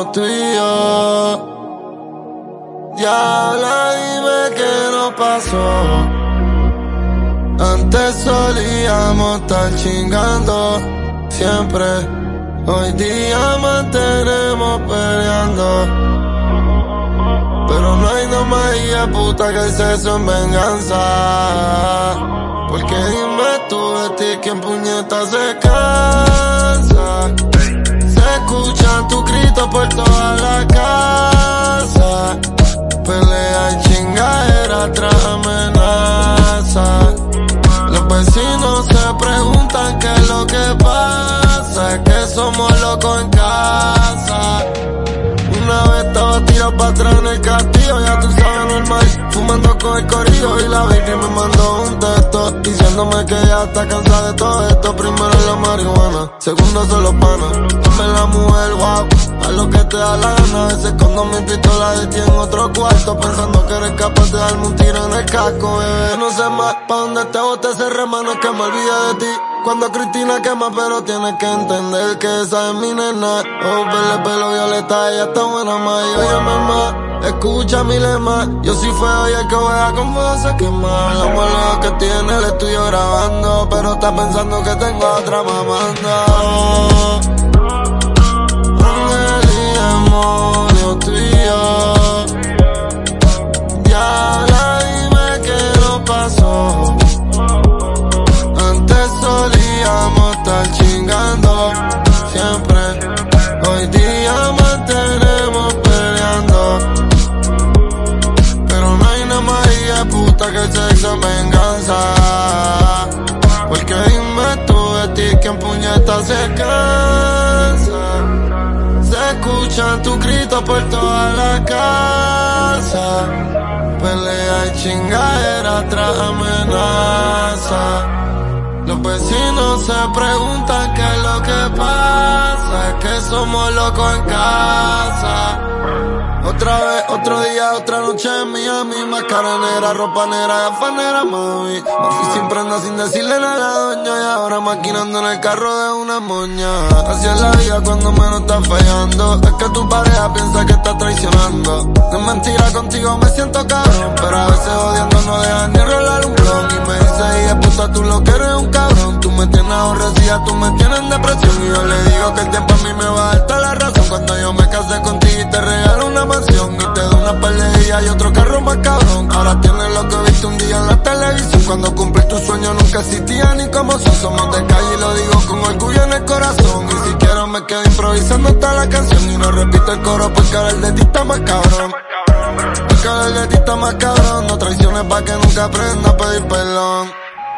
tú y yo. Diabla, dime qué nos pasó. Antes solíamos estar chingando siempre. Hoy día mantenemos peleando. Pero no hay no más hija puta que el sexo en venganza. Porque dime tú de ti quién puñeta se cansa. Se escuchan tus gritos por toda la casa. Pelea y chingadera tras amenaza. Los vecinos se preguntan qué es lo que pasa. Es que somos locos en casa. Una vez estaba tirado para atrás en el castillo, ya tú sabes, normal, fumando con el corillo. Y la baby me mandó un texto diciéndome que ya está cansada de todo esto. Primero la marihuana, segundo son los panas. Dame la mujer, wow, haz lo que te da la gana. A veces escondo mi pistola de ti en otro cuarto, pensando que eres capaz de darme un tiro en el casco, bebé. No sé más pa' dónde te bote ese remano, es que me olvide de ti cuando Cristina quema, pero tienes que entender que esa es mi nena. Oh, verle pelo violeta, ella está buena más. Y oye, mamá, escucha mi lema. Yo soy feo y el que juega con fuego se quema. La molea que tiene el estudio grabando, pero está pensando que tengo a otra mamando. Ángel y demonio, tú y yo. Diabla, dime qué nos pasó. Antes solíamos estar chingando siempre. Hoy día mantenemos peleando. Pero no hay nada más hija puta que el sexo en venganza. Porque dime tú de ti quién puñeta se cansa. Se escuchan tus gritos por toda la casa. Pelea y chingadera tras amenaza. Los vecinos se preguntan qué es lo que pasa. Es que somos locos en casa. Otra vez, otro día, otra noche en Miami. Máscara negra, ropa negra, gafas negras, mami. Me fui sin prenda, sin decirle nada a la doña. Y ahora maquinando en el carro de una moña. Así es la vida cuando menos estás fallando. Es que tu pareja piensa que estás traicionando. No es mentira, contigo me siento cabrón. Pero a veces odiando no dejan ni enrolar un blog. Y me dice, hija puta, tú lo que eres un cabrón. Tú me tienes aborrecida, tú me tienes en depresión. Y yo le digo que el tiempo a mí me va a dar toda la razón. Cuando yo me casé contigo y te regalo una mansión. Y te doy una peleilla y otro carro más cabrón. Ahora tienes lo que viste un día en la televisión. Cuando cumplí tu sueño nunca existía ni como son. Somos de calle y lo digo con orgullo en el corazón. Y si quiero me quedo improvisando hasta la canción. Y no repito el coro porque ahora el de ti está más cabrón. Porque ahora el de ti está más cabrón. No traiciones pa' que nunca aprenda a pedir perdón.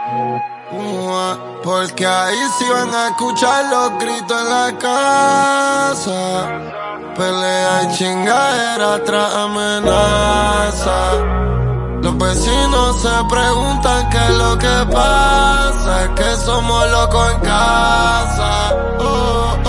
Porque ahí sí van a escuchar los gritos en la casa. Pelea y chingadera tras amenaza. Los vecinos se preguntan qué es lo que pasa. Es que somos locos en casa.